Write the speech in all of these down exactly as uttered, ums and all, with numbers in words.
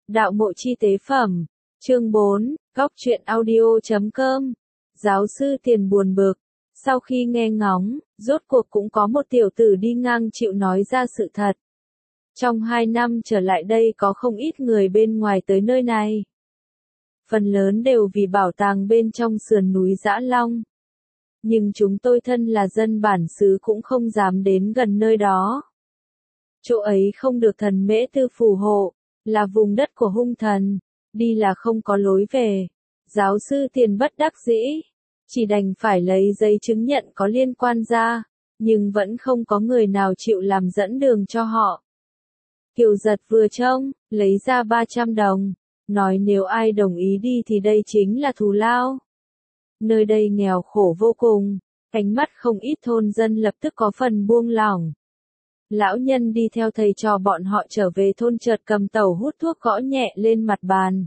Đạo mộ chi tế phẩm. Chương bốn, góc truyện audio chấm com. Giáo sư Tiền buồn bực. Sau khi nghe ngóng, rốt cuộc cũng có một tiểu tử đi ngang chịu nói ra sự thật. Trong hai năm trở lại đây có không ít người bên ngoài tới nơi này. Phần lớn đều vì bảo tàng bên trong sườn núi Dã Long. Nhưng chúng tôi thân là dân bản xứ cũng không dám đến gần nơi đó. Chỗ ấy không được thần mễ tư phù hộ, là vùng đất của hung thần, đi là không có lối về. Giáo sư Tiền bất đắc dĩ, chỉ đành phải lấy giấy chứng nhận có liên quan ra, nhưng vẫn không có người nào chịu làm dẫn đường cho họ. Kiều Giật vừa trông, lấy ra ba trăm đồng, nói nếu ai đồng ý đi thì đây chính là thù lao. Nơi đây nghèo khổ vô cùng, ánh mắt không ít thôn dân lập tức có phần buông lỏng. Lão nhân đi theo thầy trò bọn họ trở về thôn chợt cầm tẩu hút thuốc gõ nhẹ lên mặt bàn.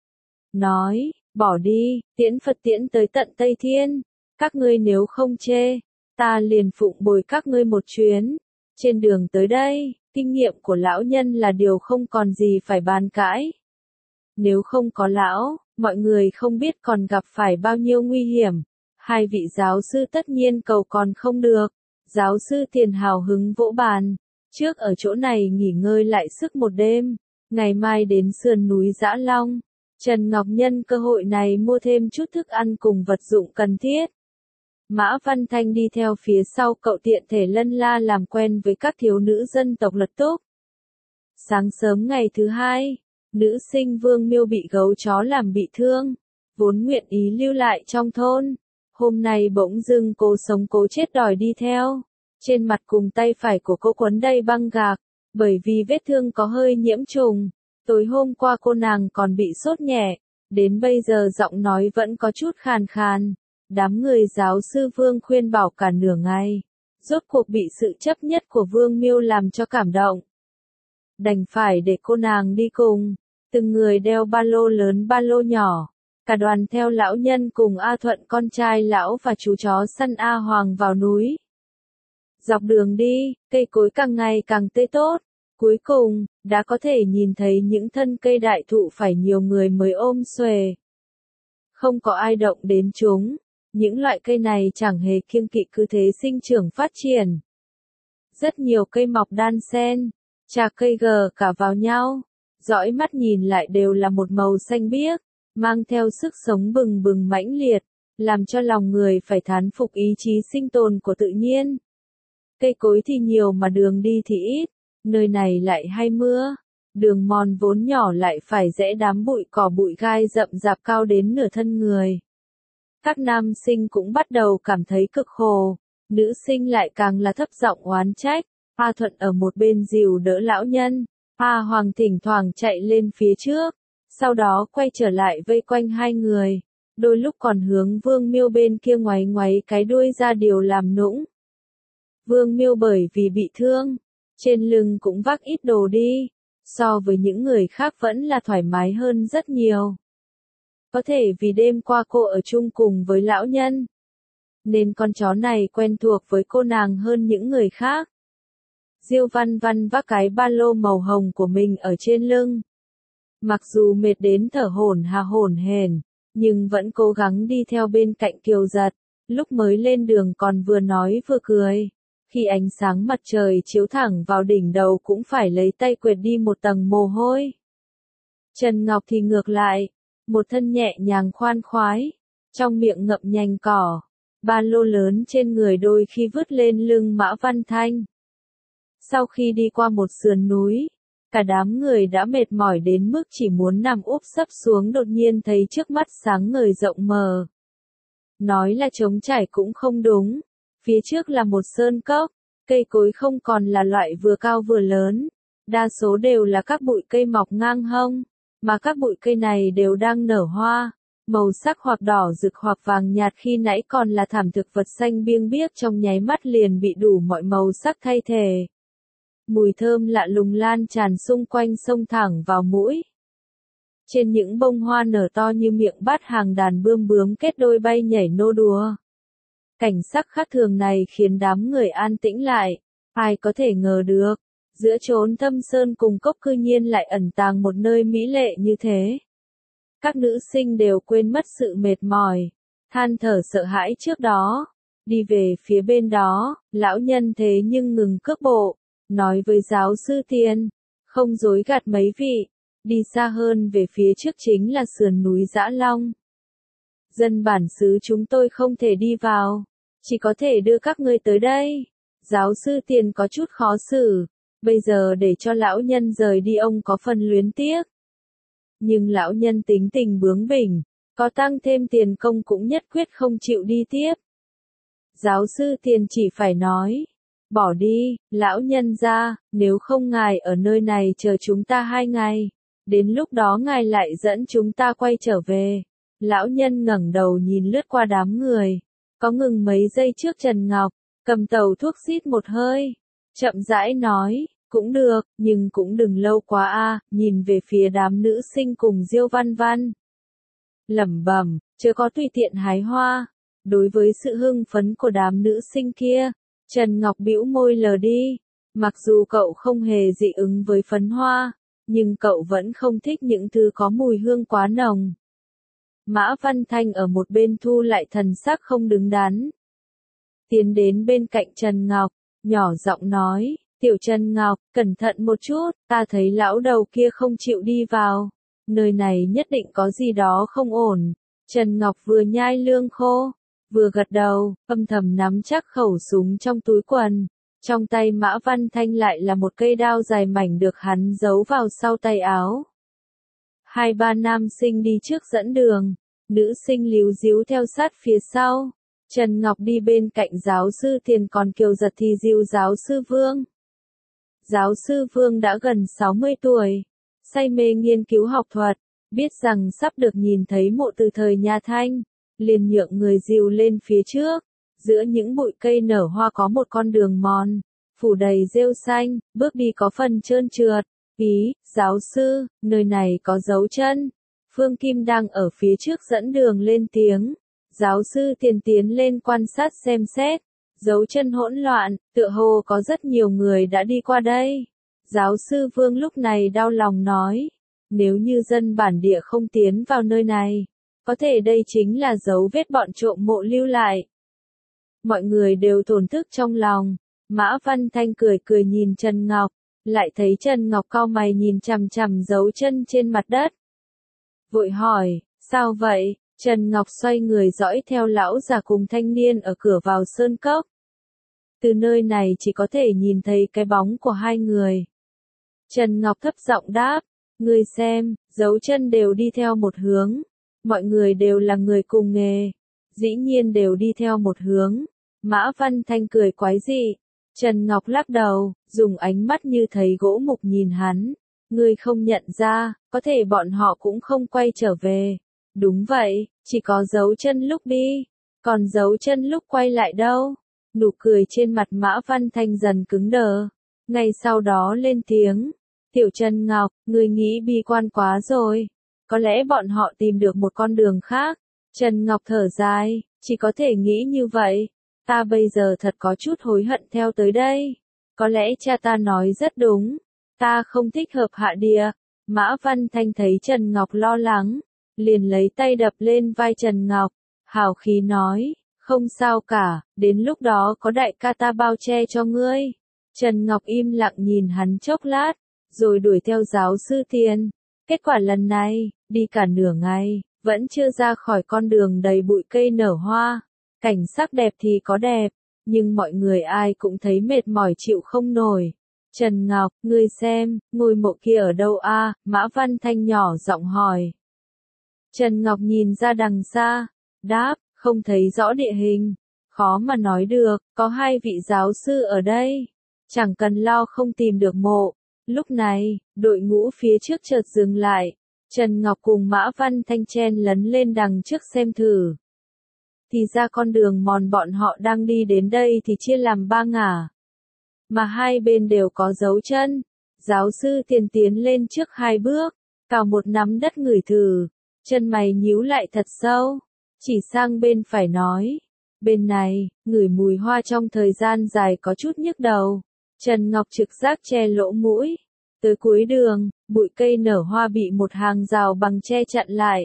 Nói, bỏ đi, tiễn Phật tiễn tới tận Tây Thiên, các ngươi nếu không chê, ta liền phụng bồi các ngươi một chuyến. Trên đường tới đây, kinh nghiệm của lão nhân là điều không còn gì phải bàn cãi. Nếu không có lão, mọi người không biết còn gặp phải bao nhiêu nguy hiểm. Hai vị giáo sư tất nhiên cầu còn không được. Giáo sư Tiền hào hứng vỗ bàn, trước ở chỗ này nghỉ ngơi lại sức một đêm, ngày mai đến sườn núi Dã Long. Trần Ngọc nhân cơ hội này mua thêm chút thức ăn cùng vật dụng cần thiết. Mã Văn Thanh đi theo phía sau cậu tiện thể lân la làm quen với các thiếu nữ dân tộc Lật Túc. Sáng sớm ngày thứ hai, nữ sinh Vương Miêu bị gấu chó làm bị thương, vốn nguyện ý lưu lại trong thôn. Hôm nay bỗng dưng cô sống cố chết đòi đi theo. Trên mặt cùng tay phải của cô quấn đầy băng gạc, bởi vì vết thương có hơi nhiễm trùng. Tối hôm qua cô nàng còn bị sốt nhẹ, đến bây giờ giọng nói vẫn có chút khàn khàn. Đám người giáo sư Vương khuyên bảo cả nửa ngày, rốt cuộc bị sự chấp nhất của Vương Miêu làm cho cảm động. Đành phải để cô nàng đi cùng, từng người đeo ba lô lớn ba lô nhỏ. Cả đoàn theo lão nhân cùng A Thuận con trai lão và chú chó săn A Hoàng vào núi. Dọc đường đi, cây cối càng ngày càng tươi tốt. Cuối cùng, đã có thể nhìn thấy những thân cây đại thụ phải nhiều người mới ôm xuề. Không có ai động đến chúng. Những loại cây này chẳng hề kiêng kỵ cứ thế sinh trưởng phát triển. Rất nhiều cây mọc đan xen, chà cây gờ cả vào nhau. Dõi mắt nhìn lại đều là một màu xanh biếc, mang theo sức sống bừng bừng mãnh liệt, làm cho lòng người phải thán phục ý chí sinh tồn của tự nhiên. Cây cối thì nhiều mà đường đi thì ít, nơi này lại hay mưa, đường mòn vốn nhỏ lại phải rẽ đám bụi cỏ bụi gai rậm rạp cao đến nửa thân người. Các nam sinh cũng bắt đầu cảm thấy cực khổ, nữ sinh lại càng là thấp giọng oán trách. A Thuận ở một bên dìu đỡ lão nhân, A Hoàng thỉnh thoảng chạy lên phía trước, sau đó quay trở lại vây quanh hai người, đôi lúc còn hướng Vương Miêu bên kia ngoáy ngoáy cái đuôi ra điều làm nũng. Vương Miêu bởi vì bị thương, trên lưng cũng vác ít đồ đi, so với những người khác vẫn là thoải mái hơn rất nhiều. Có thể vì đêm qua cô ở chung cùng với lão nhân, nên con chó này quen thuộc với cô nàng hơn những người khác. Diêu Văn Văn vác cái ba lô màu hồng của mình ở trên lưng. Mặc dù mệt đến thở hổn hà hổn hển, nhưng vẫn cố gắng đi theo bên cạnh Kiều Giật. Lúc mới lên đường còn vừa nói vừa cười. Khi ánh sáng mặt trời chiếu thẳng vào đỉnh đầu cũng phải lấy tay quệt đi một tầng mồ hôi. Trần Ngọc thì ngược lại, một thân nhẹ nhàng khoan khoái, trong miệng ngậm nhành cỏ, ba lô lớn trên người đôi khi vứt lên lưng Mã Văn Thanh. Sau khi đi qua một sườn núi, cả đám người đã mệt mỏi đến mức chỉ muốn nằm úp sấp xuống, đột nhiên thấy trước mắt sáng ngời rộng mờ. Nói là trống trải cũng không đúng, phía trước là một sơn cốc, cây cối không còn là loại vừa cao vừa lớn, đa số đều là các bụi cây mọc ngang hông, mà các bụi cây này đều đang nở hoa, màu sắc hoặc đỏ rực hoặc vàng nhạt, khi nãy còn là thảm thực vật xanh biêng biếc trong nháy mắt liền bị đủ mọi màu sắc thay thế. Mùi thơm lạ lùng lan tràn xung quanh xông thẳng vào mũi. Trên những bông hoa nở to như miệng bát, hàng đàn bươm bướm kết đôi bay nhảy nô đùa. Cảnh sắc khác thường này khiến đám người an tĩnh lại. Ai có thể ngờ được, Giữa chốn thâm sơn cùng cốc cư nhiên lại ẩn tàng một nơi mỹ lệ như thế. Các nữ sinh đều quên mất sự mệt mỏi, than thở sợ hãi trước đó. Đi về phía bên đó, lão nhân thế nhưng ngừng cước bộ, nói với giáo sư Tiền, không dối gạt mấy vị, đi xa hơn về phía trước chính là sườn núi Dã Long. Dân bản xứ chúng tôi không thể đi vào, chỉ có thể đưa các ngươi tới đây. Giáo sư Tiền có chút khó xử, bây giờ để cho lão nhân rời đi ông có phần luyến tiếc. Nhưng lão nhân tính tình bướng bỉnh, có tăng thêm tiền công cũng nhất quyết không chịu đi tiếp. Giáo sư Tiền chỉ phải nói, bỏ đi, lão nhân ra, nếu không ngài ở nơi này chờ chúng ta hai ngày, đến lúc đó ngài lại dẫn chúng ta quay trở về. Lão nhân ngẩng đầu nhìn lướt qua đám người, có ngừng mấy giây trước Trần Ngọc, cầm tàu thuốc xít một hơi, chậm rãi nói, cũng được, nhưng cũng đừng lâu quá a. Nhìn về phía đám nữ sinh cùng Diêu Văn Văn. Lẩm bẩm, chớ có tùy tiện hái hoa. Đối với sự hưng phấn của đám nữ sinh kia, Trần Ngọc bĩu môi lờ đi. Mặc dù cậu không hề dị ứng với phấn hoa, nhưng cậu vẫn không thích những thứ có mùi hương quá nồng. Mã Văn Thanh ở một bên thu lại thần sắc không đứng đắn. Tiến đến bên cạnh Trần Ngọc, nhỏ giọng nói, tiểu Trần Ngọc, cẩn thận một chút, ta thấy lão đầu kia không chịu đi vào. Nơi này nhất định có gì đó không ổn. Trần Ngọc vừa nhai lương khô, vừa gật đầu, âm thầm nắm chắc khẩu súng trong túi quần. Trong tay Mã Văn Thanh lại là một cây đao dài mảnh được hắn giấu vào sau tay áo. Hai ba nam sinh đi trước dẫn đường, nữ sinh líu díu theo sát phía sau. Trần Ngọc đi bên cạnh giáo sư Tiền, còn Kiều Giật thì dìu giáo sư Vương. Giáo sư Vương đã gần sáu mươi tuổi, say mê nghiên cứu học thuật, biết rằng sắp được nhìn thấy mộ từ thời nhà Thanh, liền nhượng người dìu lên phía trước. Giữa những bụi cây nở hoa có một con đường mòn, phủ đầy rêu xanh, bước đi có phần trơn trượt. Ý, giáo sư, nơi này có dấu chân. Phương Kim đang ở phía trước dẫn đường lên tiếng. Giáo sư Tiền tiến lên quan sát xem xét. Dấu chân hỗn loạn, tựa hồ có rất nhiều người đã đi qua đây. Giáo sư Vương lúc này đau lòng nói, nếu như dân bản địa không tiến vào nơi này, có thể đây chính là dấu vết bọn trộm mộ lưu lại. Mọi người đều thổn thức trong lòng. Mã Văn Thanh cười cười nhìn Trần Ngọc, lại thấy Trần Ngọc cau mày nhìn chằm chằm dấu chân trên mặt đất. Vội hỏi, sao vậy? Trần Ngọc xoay người dõi theo lão già cùng thanh niên ở cửa vào sơn cốc. Từ nơi này chỉ có thể nhìn thấy cái bóng của hai người. Trần Ngọc thấp giọng đáp, ngươi xem, dấu chân đều đi theo một hướng. Mọi người đều là người cùng nghề, dĩ nhiên đều đi theo một hướng. Mã Văn Thanh cười quái dị. Trần Ngọc lắc đầu, dùng ánh mắt như thấy gỗ mục nhìn hắn. Ngươi không nhận ra, có thể bọn họ cũng không quay trở về. Đúng vậy, chỉ có dấu chân lúc đi, còn dấu chân lúc quay lại đâu. Nụ cười trên mặt Mã Văn Thanh dần cứng đờ. Ngay sau đó lên tiếng, tiểu Trần Ngọc, ngươi nghĩ bi quan quá rồi. Có lẽ bọn họ tìm được một con đường khác. Trần Ngọc thở dài, chỉ có thể nghĩ như vậy. Ta bây giờ thật có chút hối hận theo tới đây. Có lẽ cha ta nói rất đúng. Ta không thích hợp hạ địa. Mã Văn Thanh thấy Trần Ngọc lo lắng, liền lấy tay đập lên vai Trần Ngọc. Hào khí nói, không sao cả, đến lúc đó có đại ca ta bao che cho ngươi. Trần Ngọc im lặng nhìn hắn chốc lát, rồi đuổi theo giáo sư Tiền. Kết quả lần này, đi cả nửa ngày, vẫn chưa ra khỏi con đường đầy bụi cây nở hoa. Cảnh sắc đẹp thì có đẹp, nhưng mọi người ai cũng thấy mệt mỏi chịu không nổi. Trần Ngọc, ngươi xem, ngôi mộ kia ở đâu a? Mã Văn Thanh nhỏ giọng hỏi. Trần Ngọc nhìn ra đằng xa, đáp, không thấy rõ địa hình, khó mà nói được, có hai vị giáo sư ở đây, chẳng cần lo không tìm được mộ. Lúc này, đội ngũ phía trước chợt dừng lại, Trần Ngọc cùng Mã Văn Thanh chen lấn lên đằng trước xem thử. Thì ra con đường mòn bọn họ đang đi đến đây thì chia làm ba ngả, mà hai bên đều có dấu chân. Giáo sư Tiền tiến lên trước hai bước, cào một nắm đất ngửi thử, chân mày nhíu lại thật sâu, chỉ sang bên phải nói, bên này, ngửi mùi hoa trong thời gian dài có chút nhức đầu. Trần Ngọc trực giác che lỗ mũi. Tới cuối đường, bụi cây nở hoa bị một hàng rào bằng tre chặn lại.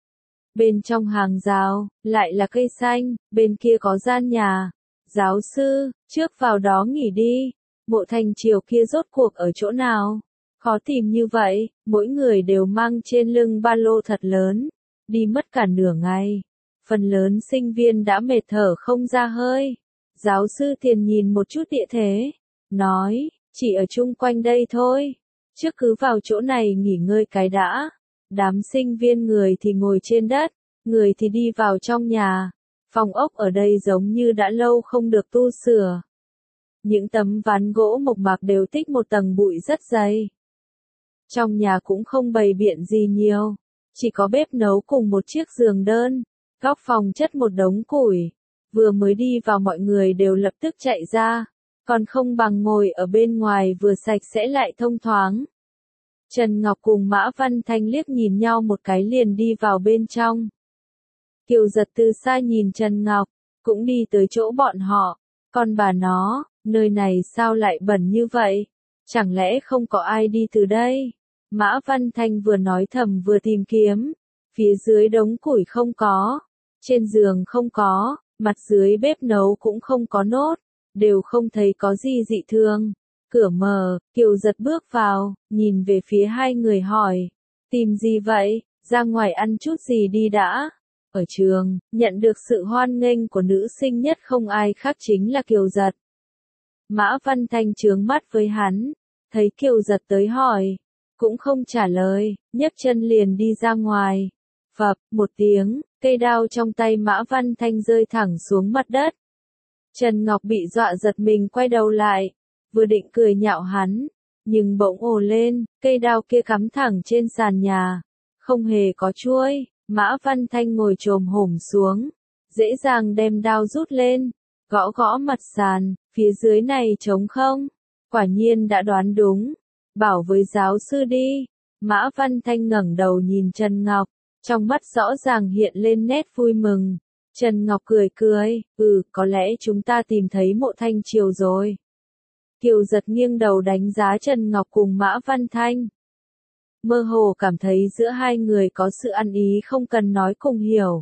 Bên trong hàng rào, lại là cây xanh, bên kia có gian nhà. Giáo sư, trước vào đó nghỉ đi. Mộ Thanh Triều kia rốt cuộc ở chỗ nào? Khó tìm như vậy, mỗi người đều mang trên lưng ba lô thật lớn. Đi mất cả nửa ngày. Phần lớn sinh viên đã mệt thở không ra hơi. Giáo sư Tiền nhìn một chút địa thế. Nói, chỉ ở chung quanh đây thôi. Trước cứ vào chỗ này nghỉ ngơi cái đã. Đám sinh viên người thì ngồi trên đất, người thì đi vào trong nhà. Phòng ốc ở đây giống như đã lâu không được tu sửa. Những tấm ván gỗ mộc mạc đều tích một tầng bụi rất dày. Trong nhà cũng không bày biện gì nhiều, chỉ có bếp nấu cùng một chiếc giường đơn. Góc phòng chất một đống củi. Vừa mới đi vào mọi người đều lập tức chạy ra, còn không bằng ngồi ở bên ngoài vừa sạch sẽ lại thông thoáng. Trần Ngọc cùng Mã Văn Thanh liếc nhìn nhau một cái liền đi vào bên trong. Kiều Giật từ xa nhìn Trần Ngọc, cũng đi tới chỗ bọn họ. Con bà nó, nơi này sao lại bẩn như vậy? Chẳng lẽ không có ai đi từ đây? Mã Văn Thanh vừa nói thầm vừa tìm kiếm. Phía dưới đống củi không có, trên giường không có, mặt dưới bếp nấu cũng không có nốt, đều không thấy có gì dị thường. Cửa mở, Kiều Giật bước vào, nhìn về phía hai người hỏi, tìm gì vậy, ra ngoài ăn chút gì đi đã. Ở trường, nhận được sự hoan nghênh của nữ sinh nhất không ai khác chính là Kiều Giật. Mã Văn Thanh trướng mắt với hắn, thấy Kiều Giật tới hỏi, cũng không trả lời, nhấc chân liền đi ra ngoài. Phập, một tiếng, cây đao trong tay Mã Văn Thanh rơi thẳng xuống mặt đất. Trần Ngọc bị dọa giật mình quay đầu lại, vừa định cười nhạo hắn, nhưng bỗng ồ lên, cây đao kia cắm thẳng trên sàn nhà, không hề có chuôi. Mã Văn Thanh ngồi chồm hổm xuống, dễ dàng đem đao rút lên, gõ gõ mặt sàn, phía dưới này trống không? Quả nhiên đã đoán đúng, bảo với giáo sư đi. Mã Văn Thanh ngẩng đầu nhìn Trần Ngọc, trong mắt rõ ràng hiện lên nét vui mừng. Trần Ngọc cười cười, ừ, có lẽ chúng ta tìm thấy Mộ Thanh Triều rồi. Kiều Giật nghiêng đầu đánh giá Trần Ngọc cùng Mã Văn Thanh. Mơ hồ cảm thấy giữa hai người có sự ăn ý không cần nói cùng hiểu.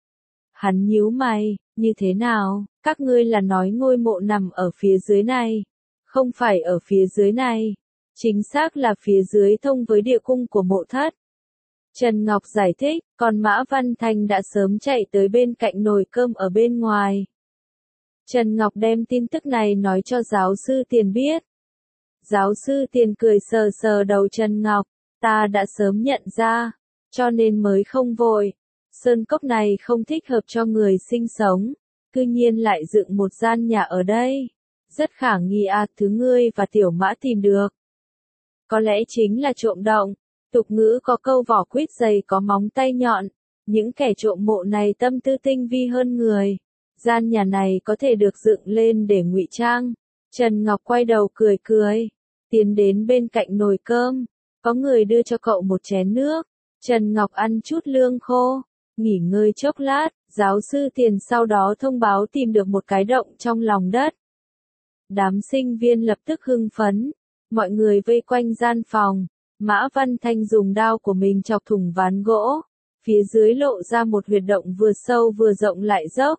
Hắn nhíu mày, như thế nào, các ngươi là nói ngôi mộ nằm ở phía dưới này, không phải ở phía dưới này, chính xác là phía dưới thông với địa cung của mộ thất. Trần Ngọc giải thích, còn Mã Văn Thanh đã sớm chạy tới bên cạnh nồi cơm ở bên ngoài. Trần Ngọc đem tin tức này nói cho giáo sư Tiền biết. Giáo sư Tiền cười sờ sờ đầu Trần Ngọc, ta đã sớm nhận ra, cho nên mới không vội. Sơn cốc này không thích hợp cho người sinh sống, cư nhiên lại dựng một gian nhà ở đây. Rất khả nghi à, thứ ngươi và Tiểu Mã tìm được. Có lẽ chính là trộm động. Tục ngữ có câu vỏ quýt dày có móng tay nhọn, những kẻ trộm mộ này tâm tư tinh vi hơn người. Gian nhà này có thể được dựng lên để ngụy trang. Trần Ngọc quay đầu cười cười, tiến đến bên cạnh nồi cơm, có người đưa cho cậu một chén nước. Trần Ngọc ăn chút lương khô, nghỉ ngơi chốc lát, giáo sư Tiền sau đó thông báo tìm được một cái động trong lòng đất. Đám sinh viên lập tức hưng phấn, mọi người vây quanh gian phòng. Mã Văn Thanh dùng đao của mình chọc thủng ván gỗ, phía dưới lộ ra một huyệt động vừa sâu vừa rộng lại dốc.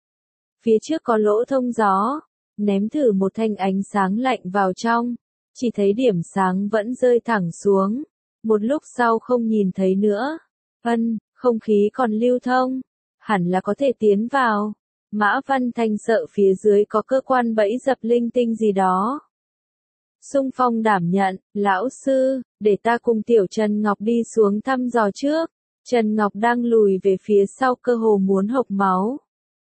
Phía trước có lỗ thông gió, ném thử một thanh ánh sáng lạnh vào trong, chỉ thấy điểm sáng vẫn rơi thẳng xuống, một lúc sau không nhìn thấy nữa. Ân, không khí còn lưu thông, hẳn là có thể tiến vào. Mã Văn Thanh sợ phía dưới có cơ quan bẫy dập linh tinh gì đó. Xung phong đảm nhận, lão sư, để ta cùng Tiểu Trần Ngọc đi xuống thăm dò trước. Trần Ngọc đang lùi về phía sau cơ hồ muốn hộc máu.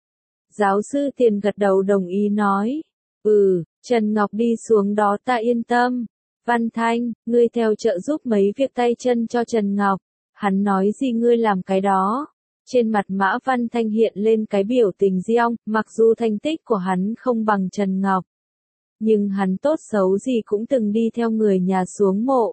Giáo sư Tiền gật đầu đồng ý nói, ừ, Trần Ngọc đi xuống đó ta yên tâm. Văn Thanh, ngươi theo trợ giúp mấy việc tay chân cho Trần Ngọc, hắn nói gì ngươi làm cái đó. Trên mặt Mã Văn Thanh hiện lên cái biểu tình giong, mặc dù thành tích của hắn không bằng Trần Ngọc. Nhưng hắn tốt xấu gì cũng từng đi theo người nhà xuống mộ.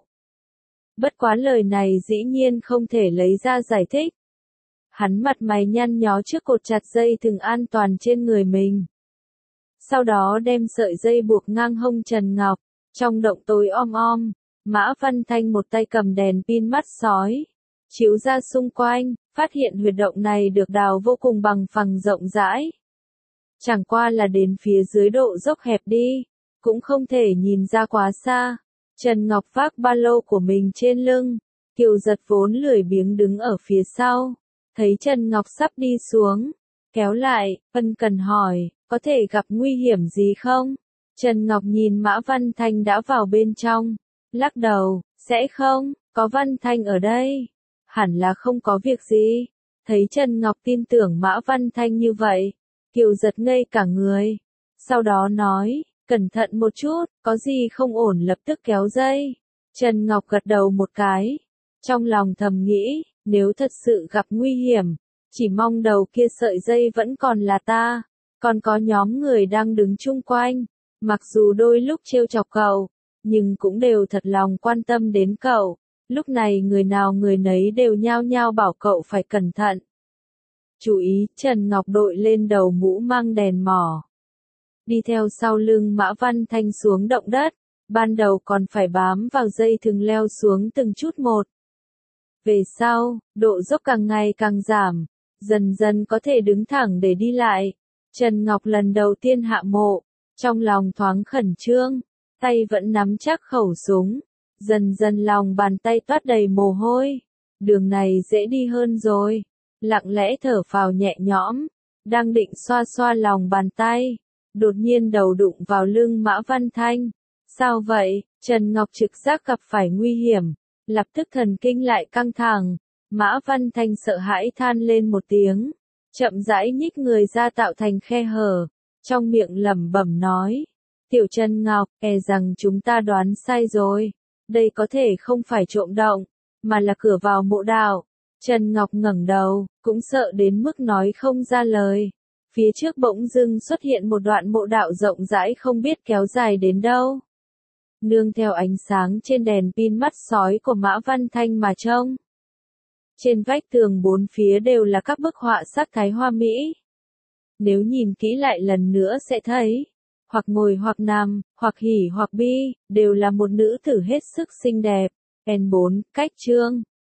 Bất quá lời này dĩ nhiên không thể lấy ra giải thích. Hắn mặt mày nhăn nhó trước cột chặt dây thừng an toàn trên người mình. sau đó đem sợi dây buộc ngang hông Trần Ngọc. Trong động tối om om, Mã Văn Thanh một tay cầm đèn pin mắt sói, chiếu ra xung quanh, phát hiện huyệt động này được đào vô cùng bằng phẳng rộng rãi. Chẳng qua là đến phía dưới độ dốc hẹp đi, cũng không thể nhìn ra quá xa. Trần Ngọc vác ba lô của mình trên lưng, Kiều Giật vốn lười biếng đứng ở phía sau, thấy Trần Ngọc sắp đi xuống, kéo lại, ân cần hỏi, có thể gặp nguy hiểm gì không? Trần Ngọc nhìn Mã Văn Thanh đã vào bên trong, lắc đầu, sẽ không, có Văn Thanh ở đây, hẳn là không có việc gì. Thấy Trần Ngọc tin tưởng Mã Văn Thanh như vậy, Kiều Giật ngây cả người, sau đó nói, cẩn thận một chút, có gì không ổn lập tức kéo dây. Trần Ngọc gật đầu một cái, trong lòng thầm nghĩ, nếu thật sự gặp nguy hiểm, chỉ mong đầu kia sợi dây vẫn còn là ta, còn có nhóm người đang đứng chung quanh, mặc dù đôi lúc trêu chọc cậu, nhưng cũng đều thật lòng quan tâm đến cậu. Lúc này người nào người nấy đều nhao nhao bảo cậu phải cẩn thận. Chú ý, Trần Ngọc đội lên đầu mũ mang đèn mỏ, đi theo sau lưng Mã Văn Thanh xuống động đất, ban đầu còn phải bám vào dây thừng leo xuống từng chút một. Về sau, độ dốc càng ngày càng giảm, dần dần có thể đứng thẳng để đi lại. Trần Ngọc lần đầu tiên hạ mộ, trong lòng thoáng khẩn trương, tay vẫn nắm chắc khẩu súng, dần dần lòng bàn tay toát đầy mồ hôi. Đường này dễ đi hơn rồi, lặng lẽ thở phào nhẹ nhõm, đang định xoa xoa lòng bàn tay, đột nhiên đầu đụng vào lưng Mã Văn Thanh. Sao vậy? Trần Ngọc trực giác gặp phải nguy hiểm, lập tức thần kinh lại căng thẳng. Mã Văn Thanh sợ hãi than lên một tiếng, chậm rãi nhích người ra tạo thành khe hở, trong miệng lẩm bẩm nói, Tiểu Trần Ngọc, e rằng chúng ta đoán sai rồi, đây có thể không phải trộm động, mà là cửa vào mộ đạo. Trần Ngọc ngẩng đầu, cũng sợ đến mức nói không ra lời. Phía trước bỗng dưng xuất hiện một đoạn mộ đạo rộng rãi không biết kéo dài đến đâu. Nương theo ánh sáng trên đèn pin mắt sói của Mã Văn Thanh mà trông. Trên vách tường bốn phía đều là các bức họa sắc thái hoa mỹ. Nếu nhìn kỹ lại lần nữa sẽ thấy, hoặc ngồi hoặc nằm, hoặc hỉ hoặc bi, đều là một nữ tử hết sức xinh đẹp. N bốn, cách chương.